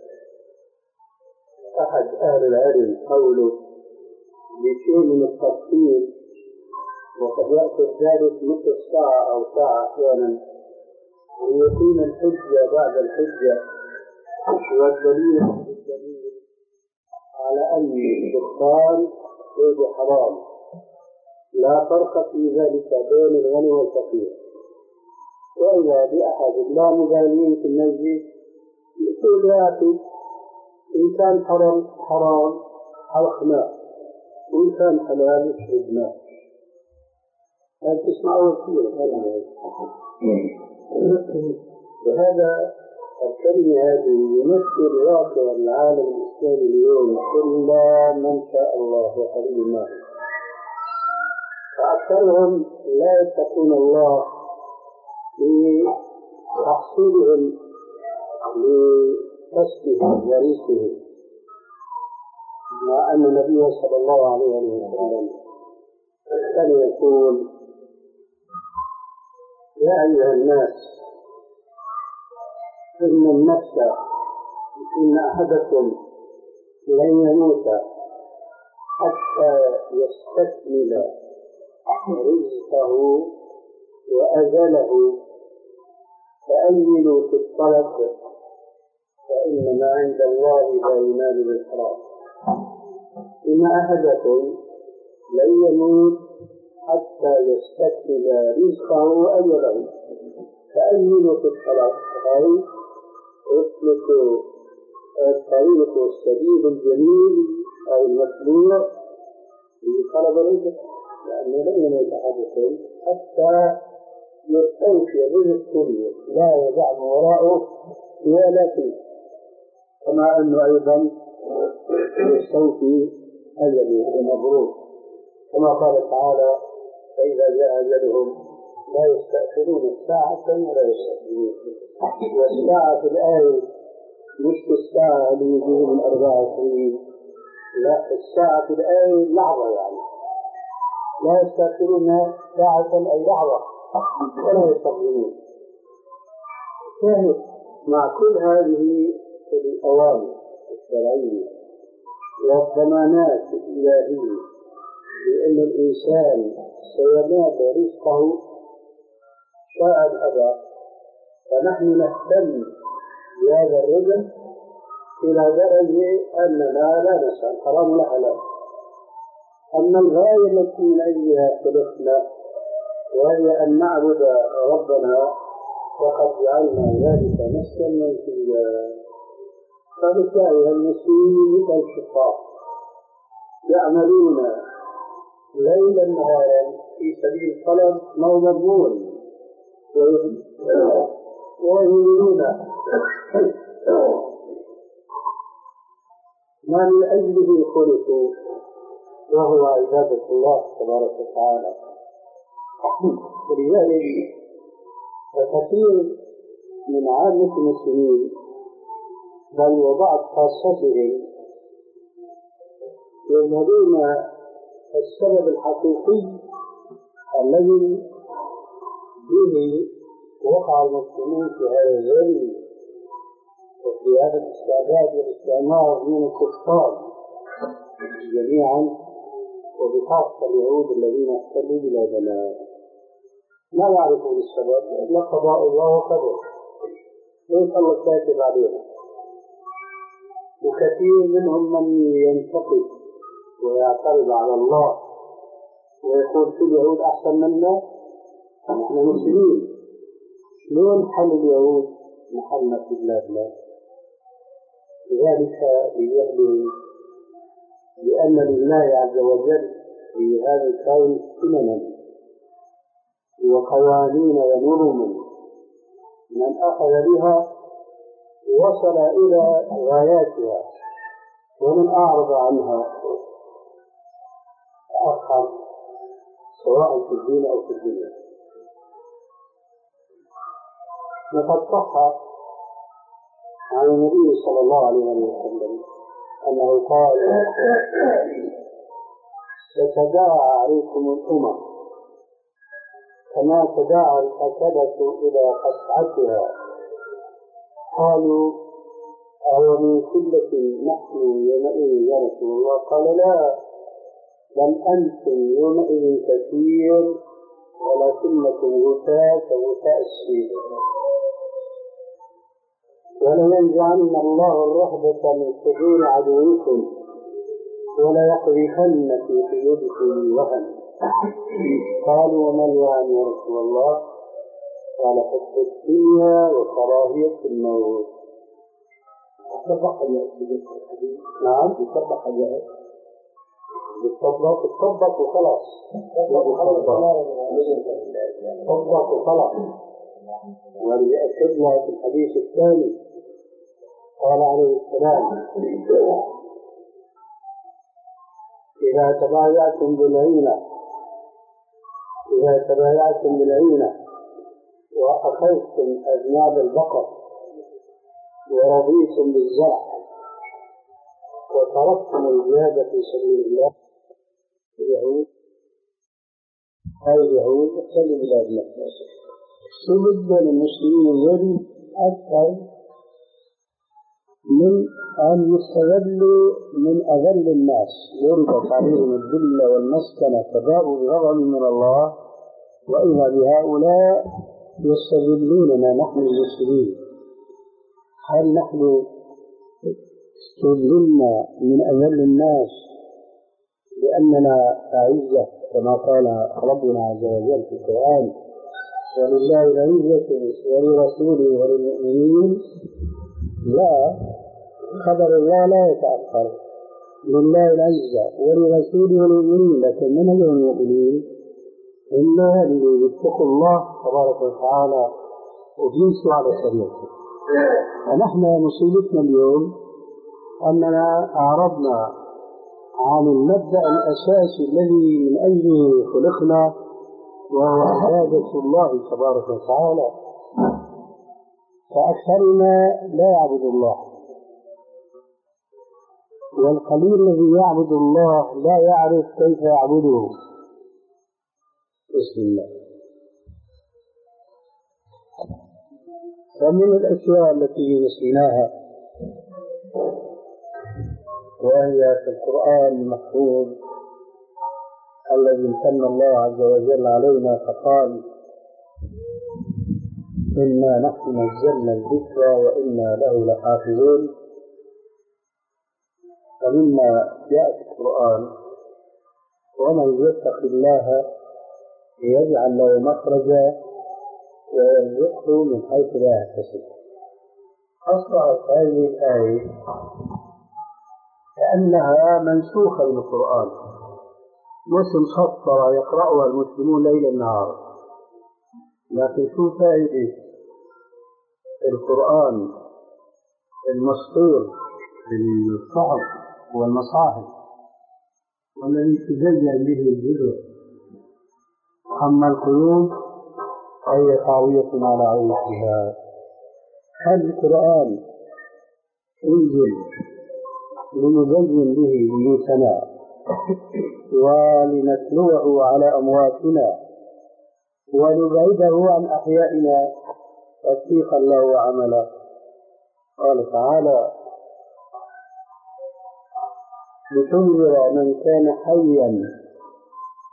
أحد أهل العلم حوله بشيء من التفصيل وقد يأخذ ذلك مثل ساعة أو ساعة أحيانا ويكون الحجة بعد الحجة والدليل بالدليل على أن الدخان غير حرام، لا فرق في ذلك بين الغني والفقير. وإذا بأحد لا مبالين في المسجد يقول يا أخي إن كان حرام حرام حرقناه وإن كان حلال اشربناه. هل تسمعوا كثير وهذا الكلمة هذه يمثل واقع العالم الإسلامي اليوم إلا من شاء الله وحرمه، فأكثرهم لا يتقون الله في تحصيلهم لكسبهم ورزقهم، مع أن النبي صلى الله عليه وسلم كان يقول يا أيها الناس إن النفس إن أحدكم لن يموت حتى يستكمل رزقه وأجله، فأملوا في الطلب فإن ما عند الله لا ينال بالحرام. إن أحدكم لن يموت حتى يستكمل رزقه وأجله، فأملوا في الطلب أي اسلكوا الطريق السبيل الجميل أو المشروع لطلب الرزق، لأنه لن يموت أحدكم حتى يستوفي الرزق كله لا يدع من وراءه ولا فيه، كما أنه أيضا يستوفي أجله ومبروك، كما قال تعالى فإذا جاء أجلهم لا يستأخرون ساعة ولا يستقدمون. والساعة في الآية مش الساعة اللي يجيه من أربعة سنين، لا الساعة في الآية لحظة، يعني لا يستأخرون ساعة أي لحظة ولا يستقدمون. شاهد مع كل هذه الأوامر الشرعية والضمانات الإلهية بأن الإنسان سينال رزقه شاء أبى، فنحن نهتم بهذا الرزق إلى درجة أننا لا نسأل حرام ولا حلال. أما الغاية التي من أجلها خلقنا وهي أن نعبد ربنا وقد جعلنا ذلك نسكا منسيا، فبالتالي المسلمين مثل الشقاق يعملون ليلا نهارا في سبيل طلب ما مضمون ويريدون ما من أجله خلقوا وهو عبادة الله تبارك وتعالى. ولذلك كثير من عامة المسلمين بل وبعض خاصتهم يجهلون السبب الحقيقي الذي به وقع المسلمين في هذا الظلم وفي هذا الاستعباد والاستعمار من الكفار جميعا، وبخاصة اليهود الذين احتلوا بلادنا لا يعرفون السبب لأن قضاء الله وقدره ليس الله كاتب علينا. وكثير منهم من ينتقد ويعترض على الله ويقول في اليهود أحسن منا، نحن مسلمين، شلون حل اليهود محلنا في بلادنا؟ لذلك ليهدوا لأن لله عز وجل في هذا الكون سننا وقوانين ونظما من أخذ بها وصل إلى غاياتها ومن أعرض عنها أخر سواء في الدين أو في الدنيا. لقد صح عن النبي صلى الله عليه وسلم أنه قال: ستداعى عليكم الأمم كما تداعى الحسبة إلى قطعتها. قالوا: أو من قلة نحن يومئذ يا رسول الله؟ قال: لا، بل أنتم يومئذ كثير ولكنكم غثاء كغثاء السيل. ولينزعن الله الرهبة من صدور عدوكم وليقذفن في قلوبكم الوهن. قالوا: وما الوهن يا رسول الله؟ قال: حب الدنيا وكراهية الموت. طبق اليأس. نعم، يطبق اليأس. يطبق يطبق وخلاص. يطبق وخلاص. وليأكد لها في الحديث الثاني قال عليه السلام: إذا تبايعتم بالعينة إذا تبايعتم بالعينة وأخذتم أذناب البقر ورضيتم بالزرع وتركتم الجهاد في سبيل الله اليهود أو اليهود احتلوا بلاد مكة. سبب للمسلمين اليوم أكثر من أن يستغلوا من أذل الناس، يربط عليهم الذل والمسكنة فباءوا بغضب من الله، وإذا بهؤلاء يستغلوننا نحن المسلمين. هل نحن استغلنا من أذل الناس لأننا أعزة كما قال ربنا عز وجل في القرآن: ولله العزة ولرسوله وللمؤمنين؟ لا، خبر الله لا يتأخر. لله العزة ولرسوله وللمؤمنين، لكن من هم المؤمنين؟ إلا ليتقوا الله تبارك وتعالى ويمشوا على شريعته. ونحن مصيبتنا اليوم أننا أعرضنا عن المبدأ الأساسي الذي من أجله خلقنا، وهو عبادة الله تبارك وتعالى. فأكثرنا لا يعبد الله، والقليل الذي يعبد الله لا يعرف كيف يعبده. بسم الله. ومن الأشياء التي نسيناها وهي في القرآن المحفوظ الذي امتن الله عز وجل علينا فقال: إنا نحن نزلنا الذكر وإنا له لحافظون. فمما جاء في القرآن: ومن يتق الله يجعل له مخرجا ويرزقه من حيث لا يحتسب. أصبحت هذه الآية كأنها منسوخة من القرآن، مش مسطرة يقرأها المسلمون ليل نهار. لكن شو فائدة القرآن المسطور بالصحف والمصاحف والذي تزين به الجذور، أما القلوب فهي خاوية على عروشها. هذا القرآن انزل لنزين به بيوتنا ولنتلوه على أمواتنا ونبعده عن أحيائنا تطبيقا له وعملا. قال تعالى: لتنذر من كان حيا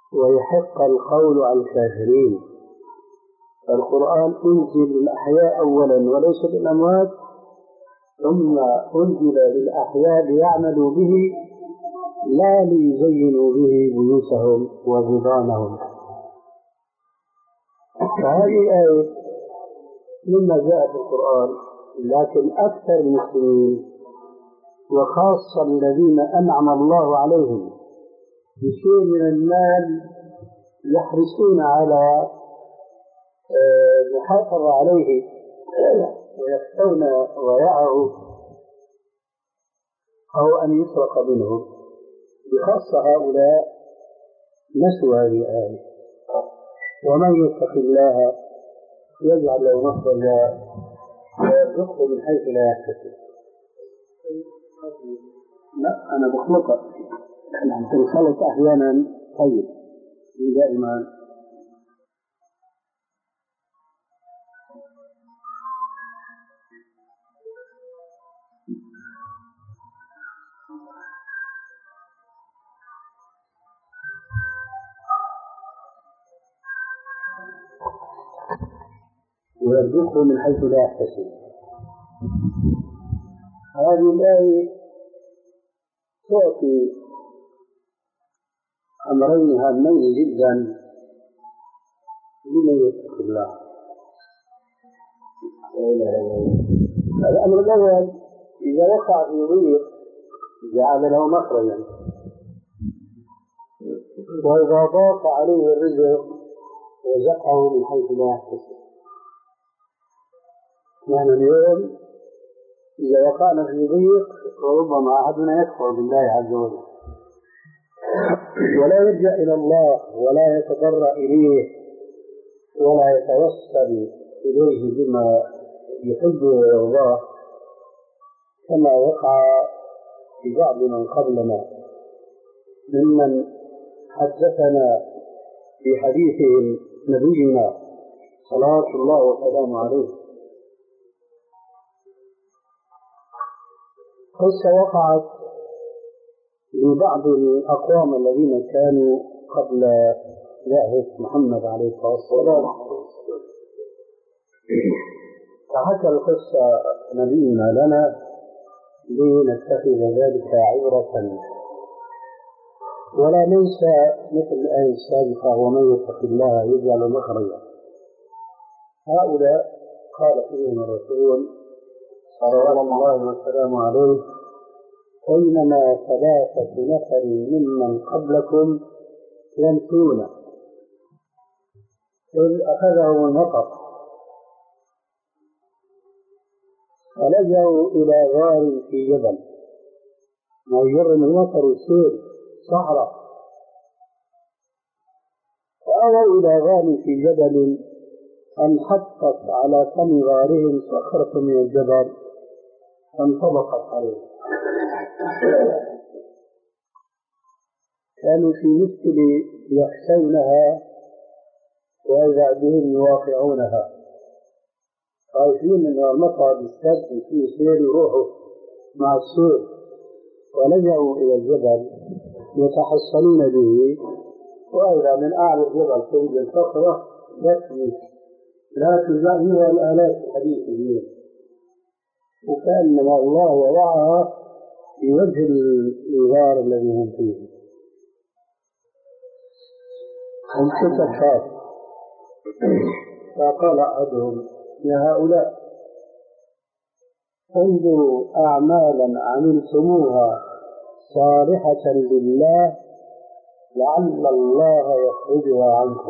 ويحق القول على الكافرين. القرآن أنزل للأحياء أولا وليس للأموات، ثم أنزل للأحياء ليعملوا به لا ليزينوا به بيوتهم وبطانهم. فهذه الآية مما جاء في القرآن، لكن أكثر المسلمين وخاصة الذين أنعم الله عليهم بشيء من المال يحرصون على المحافظة عليه ويخشون ضياعه أو أن يسرق منهم. بخاصة هؤلاء نسوا هذه الآية: ومن يتق الله يجعل له مخرجا ويرزقه من حيث لا يحتسب. لا أنا بخلطك، نحن تنخلط أحيانا. طيب دائما ويرزقه من حيث لا يحتسب. هذه الآية تعطي أمرين هامين جدا لمن يتق الله. الأمر الأول: إذا وقع في ضيق جعل له مخرجا، وإذا ضاق عليه الرزق رزقه من حيث لا يحتسب. نحن اليوم إذا وقعنا في ضيق وربما أحدنا يكفر بالله عز وجل ولا يرجع إلى الله ولا يتضرع إليه ولا يتوسل إليه بما يحبه ويرضاه، كما وقع في بعض من قبلنا ممن حدثنا في حديثهم نبينا صلوات الله وسلامه عليه. قصة وقعت لبعض الأقوام الذين كانوا قبل بعثة محمد عليه الصلاة والسلام، فحكى القصة نبينا لنا لنتخذ ذلك عبرة ولا ننسى مثل الآية السابقة: ومن يتق الله يجعل مخرجا. هؤلاء قال فيهم الرسول صلوات الله وسلامه عليه: بينما ثلاثة نفر ممن قبلكم يمشون إذ أخذهم المطر فلجأوا إلى غار في جبل، ما يجرم المطر يصير صحراء، فأووا إلى غار في جبل انحطت على فم غارهم صخرة من الجبل فانطبقت عليه. كانوا في مثل يخشونها وإذا بهم يواقعونها، خايفين أن المطر بالسد وفيه سير يروحوا مع السير، ولجأوا إلى الجبل يتحصنون به، وإذا من أعلى الجبل توجد صخرة تكفي لا تزعمها الآلات الحديث اليوم، وكأنما الله وضعها في وجه الغار الذي هم فيه. انشق الخاف فقال أحدهم: يا هؤلاء انظروا أعمالا عملتموها صالحة لله لعل الله يخرجها عنكم.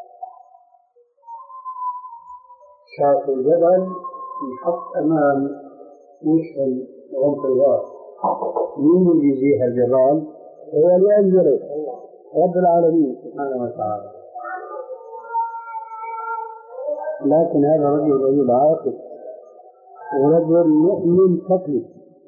شاف الجبل يحط أمام وجه غمط الغار، مين اللي يجيها الجبال؟ هو اللي أنزله رب العالمين سبحانه وتعالى. لكن هذا رجل رجل عاقل ورجل مؤمن تقي،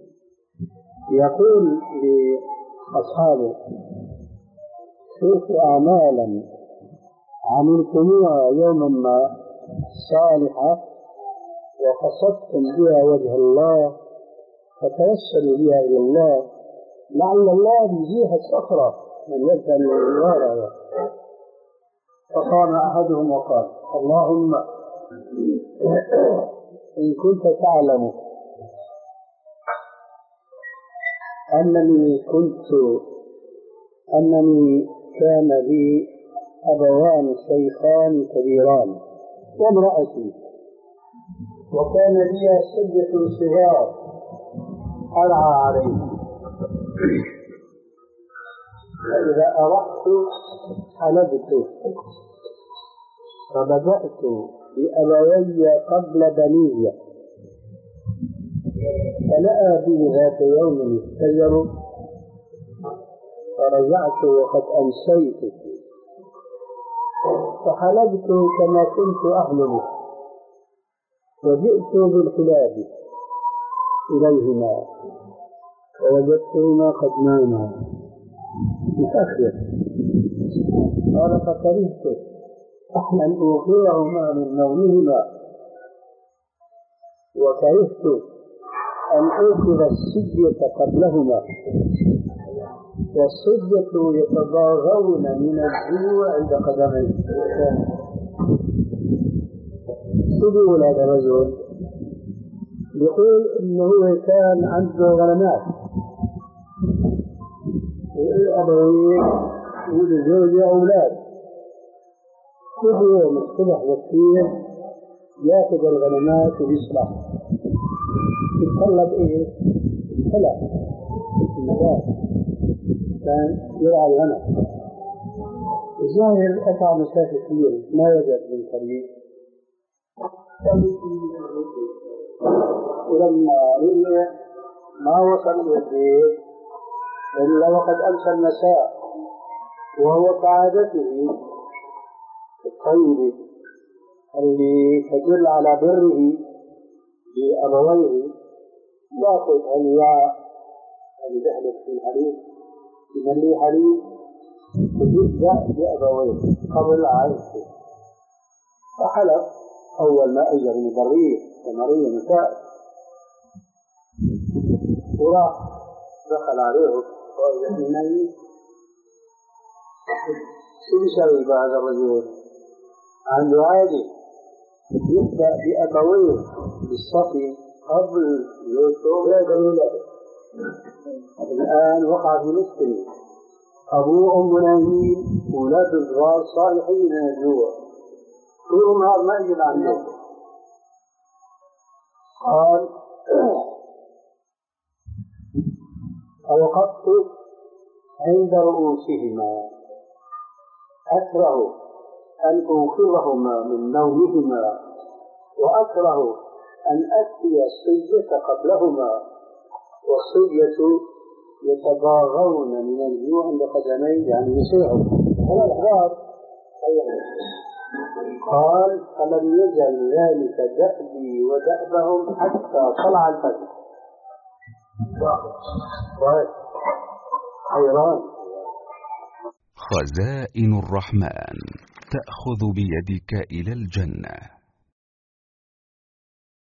يقول لأصحابه: شوفوا أعمالا عملتموها يوما ما صالحة وقصدتم بها وجه الله فتوسلوا بها إلى الله لعل الله بجهة أخرى من وجه الورى. فقام أحدهم وقال: اللهم إن كنت تعلم أنني كنت أنني كان لي أبوان شيخان كبيران وامرأتي، وكان لي سجة صغار أرعى عليهم، فإذا أردت حلبت، فبدأت بأبوي قبل بني، فلأى بي ذات يوم السير، فرجعت وقد أمسيت، فحلبت كما كنت أحلب، وجئت بالحلاب إليهما فوجدتهما قد ناما متأخر. قال: فكرهت أن أوقظهما من نومهما، وكرهت أن أوقظ السجية قبلهما، والسجية يتضاغون من الجوع عند قدميه. سجوا هذا الرجل يقول إنه كان عنده غنمات وأبوين ولزوجة أولاد، كل يوم الصبح والليل يأخذ الغنمات ويصلح، يتطلب إيه؟ فلا النبات، كان يرعى الغنم. الظاهر قطع مسافة كبيرة ما وجد من طريق، ولما رجع ما وصل إلى البيت إلا وقد أمسى المساء، وهو كعادته الطيب اللي تدل على بره بأبويه، يأخذ الوعاء اللي دخلت في الحليب يمليه حليب ويبدأ بأبويه قبل عائشته، فحلب أول ما أجر من بريه ثمرية مساء، وراح دخل عليه وقال: إنني شو يسوي بعد الرجل؟ عنده عادي يبدأ بأبويه بالصفي قبل يوسف. الآن وقع في مشكلة، أبوه أم ناهين أولاد الصغار صالحين من الجوع، طول النهار ما يجب عنه. قال: فوقفت عند رؤوسهما أكره أن أوقظهما من نومهما، وأكره أن أتي السجية قبلهما، والسجية يتضاغون من الجوع عند قدميه، يعني يسيرهم على الأحباب. قال: فلم يزل ذلك دأبي ودأبهم حتى طلع الفجر. حيران. خزائن الرحمن تأخذ بيدك إلى الجنة.